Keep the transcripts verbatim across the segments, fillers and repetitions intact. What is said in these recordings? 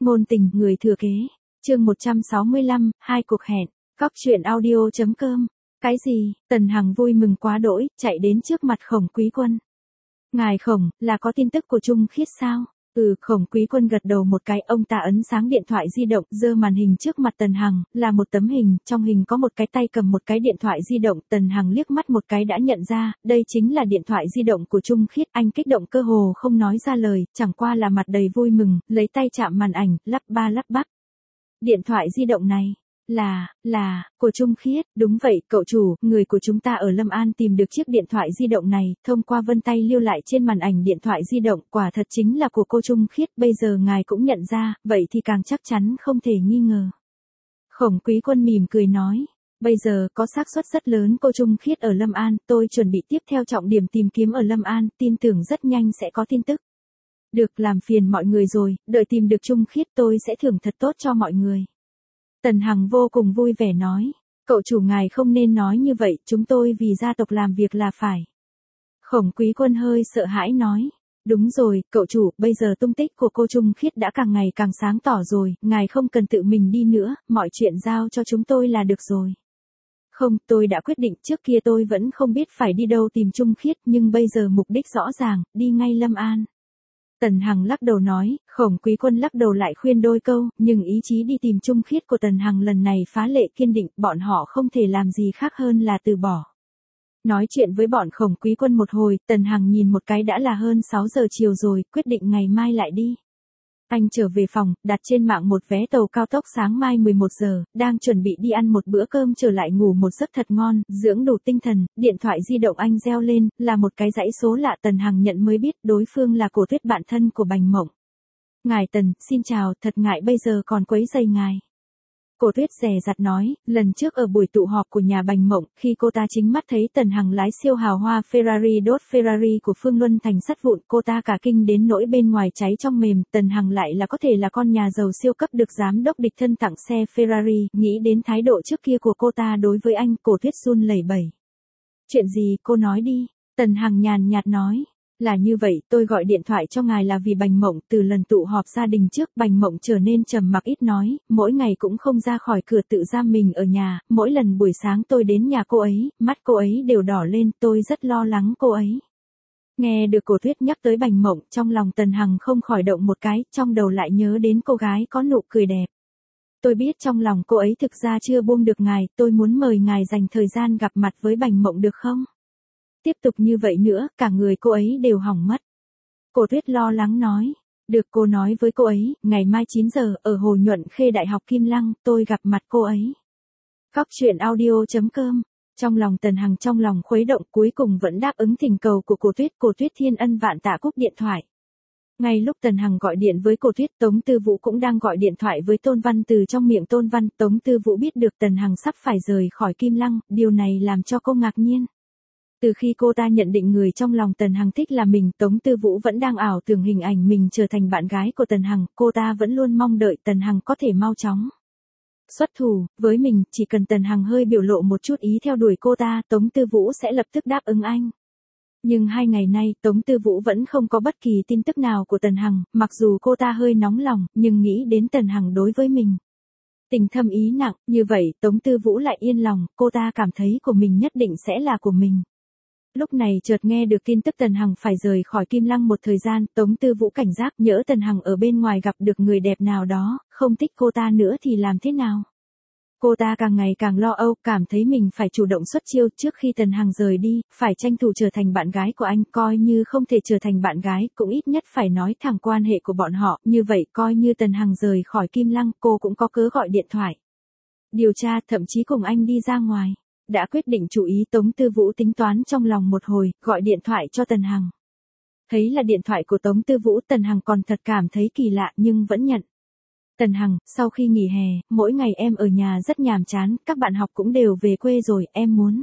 Ngôn tình người thừa kế. Chương một trăm sáu mươi lăm, hai cuộc hẹn. Cóc truyện audio.com. Cái gì? Tần Hằng vui mừng quá đỗi, chạy đến trước mặt Khổng Quý Quân. Ngài Khổng, là có tin tức của Trung Khiết sao? Ừ, Khổng Quý Quân gật đầu một cái, ông ta ấn sáng điện thoại di động, giơ màn hình trước mặt Tần Hằng, là một tấm hình, trong hình có một cái tay cầm một cái điện thoại di động, Tần Hằng liếc mắt một cái đã nhận ra, đây chính là điện thoại di động của Trung Khiết, anh kích động cơ hồ không nói ra lời, chẳng qua là mặt đầy vui mừng, lấy tay chạm màn ảnh, lắp ba lắp bắp. Điện thoại di động này, là, là, của Trung Khiết, đúng vậy, cậu chủ, người của chúng ta ở Lâm An tìm được chiếc điện thoại di động này, thông qua vân tay lưu lại trên màn ảnh điện thoại di động, quả thật chính là của cô Trung Khiết, bây giờ ngài cũng nhận ra, vậy thì càng chắc chắn không thể nghi ngờ. Khổng Quý Quân mỉm cười nói, bây giờ có xác suất rất lớn cô Trung Khiết ở Lâm An, tôi chuẩn bị tiếp theo trọng điểm tìm kiếm ở Lâm An, tin tưởng rất nhanh sẽ có tin tức. Được, làm phiền mọi người rồi, đợi tìm được Trung Khiết tôi sẽ thưởng thật tốt cho mọi người. Tần Hằng vô cùng vui vẻ nói, cậu chủ ngài không nên nói như vậy, chúng tôi vì gia tộc làm việc là phải. Khổng Quý Quân hơi sợ hãi nói, đúng rồi, cậu chủ, bây giờ tung tích của cô Trung Khiết đã càng ngày càng sáng tỏ rồi, ngài không cần tự mình đi nữa, mọi chuyện giao cho chúng tôi là được rồi. Không, tôi đã quyết định, trước kia tôi vẫn không biết phải đi đâu tìm Trung Khiết, nhưng bây giờ mục đích rõ ràng, đi ngay Lâm An. Tần Hằng lắc đầu nói, Khổng Quý Quân lắc đầu lại khuyên đôi câu, nhưng ý chí đi tìm Trung Khiết của Tần Hằng lần này phá lệ kiên định, bọn họ không thể làm gì khác hơn là từ bỏ. Nói chuyện với bọn Khổng Quý Quân một hồi, Tần Hằng nhìn một cái đã là hơn sáu giờ chiều rồi, quyết định ngày mai lại đi. Anh trở về phòng, đặt trên mạng một vé tàu cao tốc sáng mai mười một giờ, đang chuẩn bị đi ăn một bữa cơm trở lại ngủ một giấc thật ngon, dưỡng đủ tinh thần, điện thoại di động anh reo lên, là một cái dãy số lạ. Tần Hằng nhận mới biết đối phương là Cổ Tuyết, bạn thân của Bành Mộng. Ngài Tần, xin chào, thật ngại bây giờ còn quấy rầy ngài. Cổ Tuyết dè dặt nói, lần trước ở buổi tụ họp của nhà Bành Mộng, khi cô ta chính mắt thấy Tần Hằng lái siêu hào hoa Ferrari đốt Ferrari của Phương Luân thành sắt vụn, cô ta cả kinh đến nỗi bên ngoài cháy trong mềm, Tần Hằng lại là có thể là con nhà giàu siêu cấp được giám đốc địch thân tặng xe Ferrari, nghĩ đến thái độ trước kia của cô ta đối với anh, Cổ Tuyết run lẩy bẩy. Chuyện gì, cô nói đi, Tần Hằng nhàn nhạt nói. Là như vậy, tôi gọi điện thoại cho ngài là vì Bành Mộng, từ lần tụ họp gia đình trước, Bành Mộng trở nên trầm mặc ít nói, mỗi ngày cũng không ra khỏi cửa, tự giam mình ở nhà, mỗi lần buổi sáng tôi đến nhà cô ấy, mắt cô ấy đều đỏ lên, tôi rất lo lắng cô ấy. Nghe được Cổ Tuyết nhắc tới Bành Mộng, trong lòng Tần Hằng không khỏi động một cái, trong đầu lại nhớ đến cô gái có nụ cười đẹp. Tôi biết trong lòng cô ấy thực ra chưa buông được ngài, tôi muốn mời ngài dành thời gian gặp mặt với Bành Mộng được không? Tiếp tục như vậy nữa, cả người cô ấy đều hỏng mất. Cổ Tuyết lo lắng nói. Được, cô nói với cô ấy, ngày mai chín giờ, ở Hồ Nhuận Khê Đại học Kim Lăng, tôi gặp mặt cô ấy. Cóc truyện audio.com. Trong lòng Tần Hằng trong lòng khuấy động, cuối cùng vẫn đáp ứng thỉnh cầu của Cổ Tuyết. Cổ Tuyết thiên ân vạn tạ cúp điện thoại. Ngay lúc Tần Hằng gọi điện với Cổ Tuyết, Tống Tư Vũ cũng đang gọi điện thoại với Tôn Văn. Từ trong miệng Tôn Văn, Tống Tư Vũ biết được Tần Hằng sắp phải rời khỏi Kim Lăng, điều này làm cho cô ngạc nhiên. Từ khi cô ta nhận định người trong lòng Tần Hằng thích là mình, Tống Tư Vũ vẫn đang ảo tưởng hình ảnh mình trở thành bạn gái của Tần Hằng, cô ta vẫn luôn mong đợi Tần Hằng có thể mau chóng xuất thủ với mình, chỉ cần Tần Hằng hơi biểu lộ một chút ý theo đuổi cô ta, Tống Tư Vũ sẽ lập tức đáp ứng anh. Nhưng hai ngày nay, Tống Tư Vũ vẫn không có bất kỳ tin tức nào của Tần Hằng, mặc dù cô ta hơi nóng lòng, nhưng nghĩ đến Tần Hằng đối với mình tình thâm ý nặng, như vậy Tống Tư Vũ lại yên lòng, cô ta cảm thấy của mình nhất định sẽ là của mình. Lúc này chợt nghe được tin tức Tần Hằng phải rời khỏi Kim Lăng một thời gian, Tống Tư Vũ cảnh giác, nhỡ Tần Hằng ở bên ngoài gặp được người đẹp nào đó, không thích cô ta nữa thì làm thế nào? Cô ta càng ngày càng lo âu, cảm thấy mình phải chủ động xuất chiêu trước khi Tần Hằng rời đi, phải tranh thủ trở thành bạn gái của anh, coi như không thể trở thành bạn gái, cũng ít nhất phải nói thẳng quan hệ của bọn họ, như vậy coi như Tần Hằng rời khỏi Kim Lăng, cô cũng có cớ gọi điện thoại điều tra, thậm chí cùng anh đi ra ngoài. Đã quyết định chủ ý, Tống Tư Vũ tính toán trong lòng một hồi, gọi điện thoại cho Tần Hằng. Thấy là điện thoại của Tống Tư Vũ, Tần Hằng còn thật cảm thấy kỳ lạ nhưng vẫn nhận. Tần Hằng, sau khi nghỉ hè, mỗi ngày em ở nhà rất nhàm chán, các bạn học cũng đều về quê rồi, em muốn.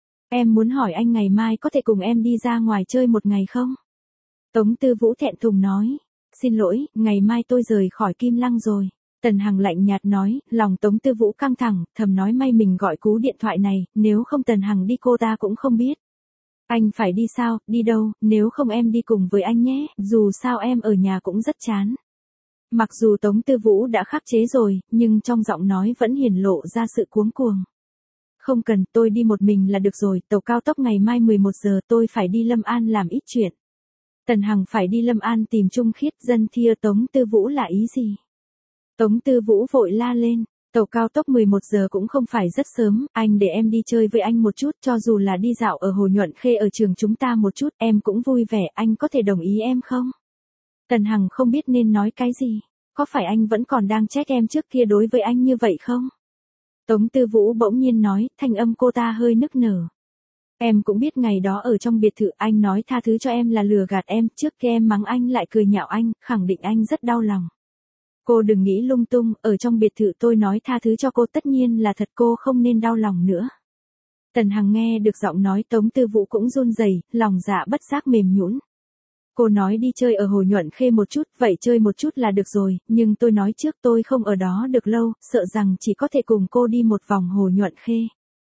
Em muốn hỏi anh ngày mai có thể cùng em đi ra ngoài chơi một ngày không? Tống Tư Vũ thẹn thùng nói. Xin lỗi, ngày mai tôi rời khỏi Kim Lăng rồi. Tần Hằng lạnh nhạt nói, lòng Tống Tư Vũ căng thẳng, thầm nói may mình gọi cú điện thoại này, nếu không Tần Hằng đi cô ta cũng không biết. Anh phải đi sao, đi đâu, nếu không em đi cùng với anh nhé, dù sao em ở nhà cũng rất chán. Mặc dù Tống Tư Vũ đã khắc chế rồi, nhưng trong giọng nói vẫn hiển lộ ra sự cuống cuồng. Không cần, tôi đi một mình là được rồi, tàu cao tốc ngày mai mười một giờ tôi phải đi Lâm An làm ít chuyện. Tần Hằng phải đi Lâm An tìm Trung Khiết, dân thia Tống Tư Vũ là ý gì? Tống Tư Vũ vội la lên, tàu cao tốc mười một giờ cũng không phải rất sớm, anh để em đi chơi với anh một chút, cho dù là đi dạo ở Hồ Nhuận Khê ở trường chúng ta một chút, em cũng vui vẻ, anh có thể đồng ý em không? Tần Hằng không biết nên nói cái gì, có phải anh vẫn còn đang trách em trước kia đối với anh như vậy không? Tống Tư Vũ bỗng nhiên nói, thanh âm cô ta hơi nức nở. Em cũng biết ngày đó ở trong biệt thự anh nói tha thứ cho em là lừa gạt em, trước khi em mắng anh lại cười nhạo anh, khẳng định anh rất đau lòng. Cô đừng nghĩ lung tung, ở trong biệt thự tôi nói tha thứ cho cô tất nhiên là thật, cô không nên đau lòng nữa. Tần Hằng nghe được giọng nói Tống Tư Vũ cũng run rẩy, lòng dạ bất giác mềm nhũn. Cô nói đi chơi ở Hồ Nhuận Khê một chút, vậy chơi một chút là được rồi, nhưng tôi nói trước tôi không ở đó được lâu, sợ rằng chỉ có thể cùng cô đi một vòng Hồ Nhuận Khê.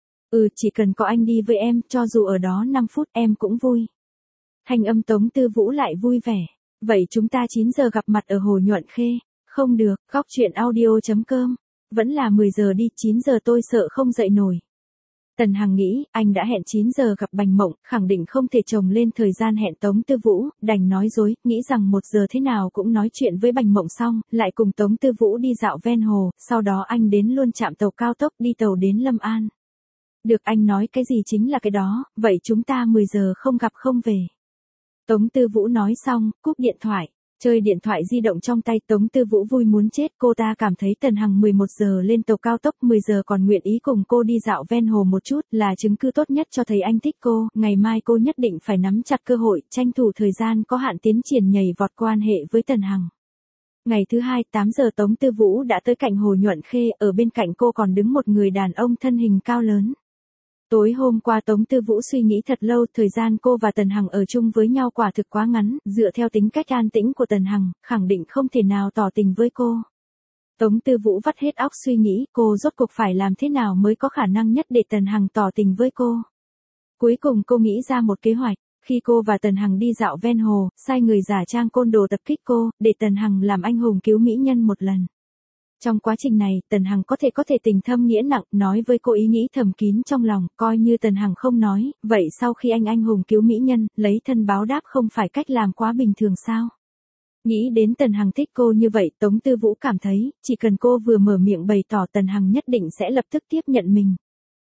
Ừ, chỉ cần có anh đi với em, cho dù ở đó năm phút em cũng vui. Thanh âm Tống Tư Vũ lại vui vẻ. Vậy chúng ta chín giờ gặp mặt ở Hồ Nhuận Khê. Không được, góc chuyện audio chấm com. Vẫn là mười giờ đi, chín giờ tôi sợ không dậy nổi. Tần Hằng nghĩ, anh đã hẹn chín giờ gặp Bành Mộng, khẳng định không thể chồng lên thời gian hẹn Tống Tư Vũ, đành nói dối, nghĩ rằng một giờ thế nào cũng nói chuyện với Bành Mộng xong, lại cùng Tống Tư Vũ đi dạo ven hồ, sau đó anh đến luôn trạm tàu cao tốc đi tàu đến Lâm An. Được, anh nói cái gì chính là cái đó, vậy chúng ta mười giờ không gặp không về. Tống Tư Vũ nói xong, cúp điện thoại. Chơi điện thoại di động trong tay, Tống Tư Vũ vui muốn chết, cô ta cảm thấy Tần Hằng mười một giờ lên tàu cao tốc, mười giờ còn nguyện ý cùng cô đi dạo ven hồ một chút, là chứng cứ tốt nhất cho thấy anh thích cô, ngày mai cô nhất định phải nắm chặt cơ hội, tranh thủ thời gian có hạn tiến triển nhảy vọt quan hệ với Tần Hằng. Ngày thứ hai, tám giờ Tống Tư Vũ đã tới cạnh Hồ Nhuận Khê, ở bên cạnh cô còn đứng một người đàn ông thân hình cao lớn. Tối hôm qua Tống Tư Vũ suy nghĩ thật lâu, thời gian cô và Tần Hằng ở chung với nhau quả thực quá ngắn, dựa theo tính cách an tĩnh của Tần Hằng, khẳng định không thể nào tỏ tình với cô. Tống Tư Vũ vắt hết óc suy nghĩ, cô rốt cuộc phải làm thế nào mới có khả năng nhất để Tần Hằng tỏ tình với cô. Cuối cùng cô nghĩ ra một kế hoạch, khi cô và Tần Hằng đi dạo ven hồ, sai người giả trang côn đồ tập kích cô, để Tần Hằng làm anh hùng cứu mỹ nhân một lần. Trong quá trình này, Tần Hằng có thể có thể tình thâm nghĩa nặng, nói với cô ý nghĩ thầm kín trong lòng, coi như Tần Hằng không nói, vậy sau khi anh anh hùng cứu mỹ nhân, lấy thân báo đáp không phải cách làm quá bình thường sao? Nghĩ đến Tần Hằng thích cô như vậy, Tống Tư Vũ cảm thấy, chỉ cần cô vừa mở miệng bày tỏ Tần Hằng nhất định sẽ lập tức tiếp nhận mình.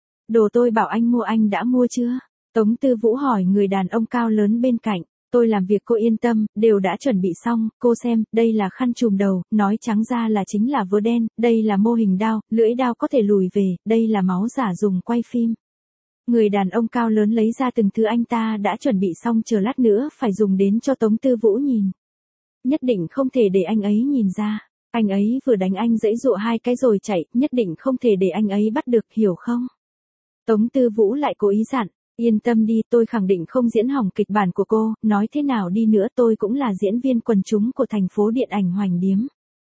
Đồ tôi bảo anh mua anh đã mua chưa? Tống Tư Vũ hỏi người đàn ông cao lớn bên cạnh. Tôi làm việc cô yên tâm, đều đã chuẩn bị xong, cô xem, đây là khăn trùm đầu, nói trắng ra là chính là vớ đen, đây là mô hình đao, lưỡi đao có thể lùi về, đây là máu giả dùng quay phim. Người đàn ông cao lớn lấy ra từng thứ anh ta đã chuẩn bị xong, chờ lát nữa phải dùng đến cho Tống Tư Vũ nhìn. Nhất định không thể để anh ấy nhìn ra, anh ấy vừa đánh anh giãy giụa hai cái rồi chạy, nhất định không thể để anh ấy bắt được, hiểu không? Tống Tư Vũ lại cố ý dặn. Yên tâm đi, tôi khẳng định không diễn hỏng kịch bản của cô, nói thế nào đi nữa tôi cũng là diễn viên quần chúng của thành phố điện ảnh Hoành Điếm.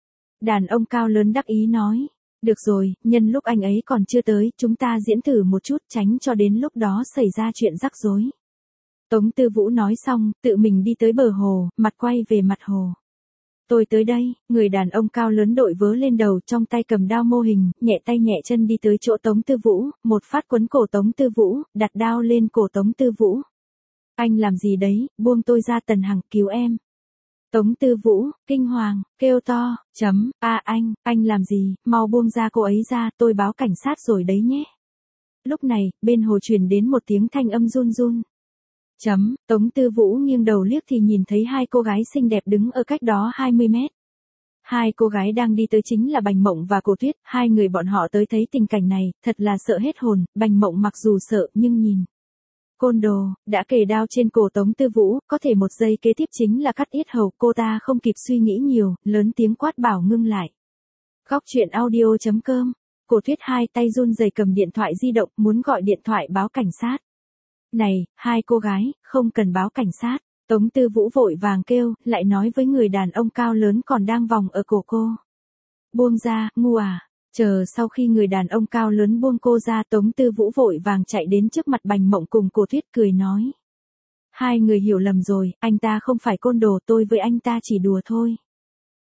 Đàn ông cao lớn đắc ý nói, được rồi, nhân lúc anh ấy còn chưa tới, chúng ta diễn thử một chút, tránh cho đến lúc đó xảy ra chuyện rắc rối. Tống Tư Vũ nói xong, tự mình đi tới bờ hồ, mặt quay về mặt hồ. Tôi tới đây, người đàn ông cao lớn đội vớ lên đầu, trong tay cầm đao mô hình, nhẹ tay nhẹ chân đi tới chỗ Tống Tư Vũ, một phát quấn cổ Tống Tư Vũ, đặt đao lên cổ Tống Tư Vũ. Anh làm gì đấy, buông tôi ra, Tần Hằng, cứu em. Tống Tư Vũ, kinh hoàng, kêu to, chấm, a anh, anh làm gì, mau buông ra cô ấy ra, tôi báo cảnh sát rồi đấy nhé. Lúc này, bên hồ truyền đến một tiếng thanh âm run run. Chấm, Tống Tư Vũ nghiêng đầu liếc thì nhìn thấy hai cô gái xinh đẹp đứng ở cách đó hai mươi mét. Hai cô gái đang đi tới chính là Bành Mộng và Cổ Tuyết, hai người bọn họ tới thấy tình cảnh này, thật là sợ hết hồn, Bành Mộng mặc dù sợ nhưng nhìn. Côn đồ, đã kề đao trên cổ Tống Tư Vũ, có thể một giây kế tiếp chính là cắt yết hầu, cô ta không kịp suy nghĩ nhiều, lớn tiếng quát bảo ngưng lại. Góc chuyện audio chấm com, Cổ Tuyết hai tay run rẩy cầm điện thoại di động, muốn gọi điện thoại báo cảnh sát. Này, hai cô gái, không cần báo cảnh sát. Tống Tư Vũ vội vàng kêu, lại nói với người đàn ông cao lớn còn đang vòng ở cổ cô. Buông ra, ngu à. Chờ sau khi người đàn ông cao lớn buông cô ra, Tống Tư Vũ vội vàng chạy đến trước mặt Bành Mộng cùng Cổ Tuyết cười nói. Hai người hiểu lầm rồi, anh ta không phải côn đồ, tôi với anh ta chỉ đùa thôi.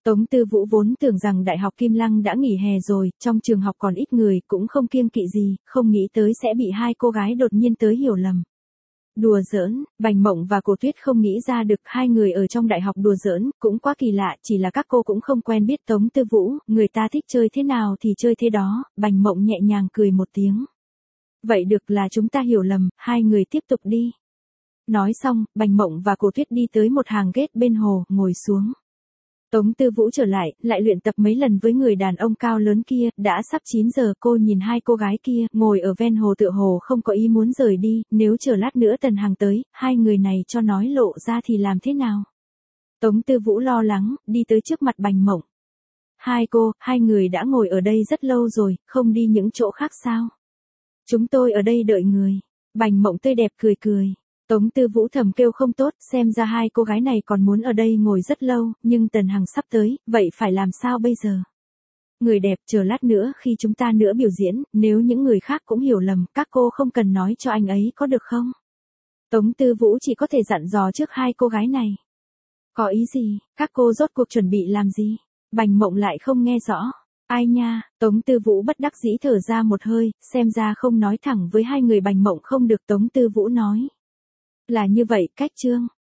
Tống Tư Vũ vốn tưởng rằng Đại học Kim Lăng đã nghỉ hè rồi, trong trường học còn ít người, cũng không kiêng kỵ gì, không nghĩ tới sẽ bị hai cô gái đột nhiên tới hiểu lầm. Đùa giỡn, Bành Mộng và Cổ Tuyết không nghĩ ra được hai người ở trong đại học đùa giỡn, cũng quá kỳ lạ, chỉ là các cô cũng không quen biết Tống Tư Vũ, người ta thích chơi thế nào thì chơi thế đó, Bành Mộng nhẹ nhàng cười một tiếng. Vậy được, là chúng ta hiểu lầm, hai người tiếp tục đi. Nói xong, Bành Mộng và Cổ Tuyết đi tới một hàng ghét bên hồ, ngồi xuống. Tống Tư Vũ trở lại, lại luyện tập mấy lần với người đàn ông cao lớn kia, đã sắp chín giờ, cô nhìn hai cô gái kia, ngồi ở ven hồ tựa hồ không có ý muốn rời đi, nếu chờ lát nữa Tần Hằng tới, hai người này cho nói lộ ra thì làm thế nào? Tống Tư Vũ lo lắng, đi tới trước mặt Bành Mộng. Hai cô, hai người đã ngồi ở đây rất lâu rồi, không đi những chỗ khác sao? Chúng tôi ở đây đợi người. Bành Mộng tươi đẹp cười cười. Tống Tư Vũ thầm kêu không tốt, xem ra hai cô gái này còn muốn ở đây ngồi rất lâu, nhưng Tần Hằng sắp tới, vậy phải làm sao bây giờ? Người đẹp, chờ lát nữa khi chúng ta nữa biểu diễn, nếu những người khác cũng hiểu lầm, các cô không cần nói cho anh ấy có được không? Tống Tư Vũ chỉ có thể dặn dò trước hai cô gái này. Có ý gì, các cô rốt cuộc chuẩn bị làm gì? Bành Mộng lại không nghe rõ. Ai nha, Tống Tư Vũ bất đắc dĩ thở ra một hơi, xem ra không nói thẳng với hai người Bành Mộng không được. Tống Tư Vũ nói. Là như vậy, cách trương.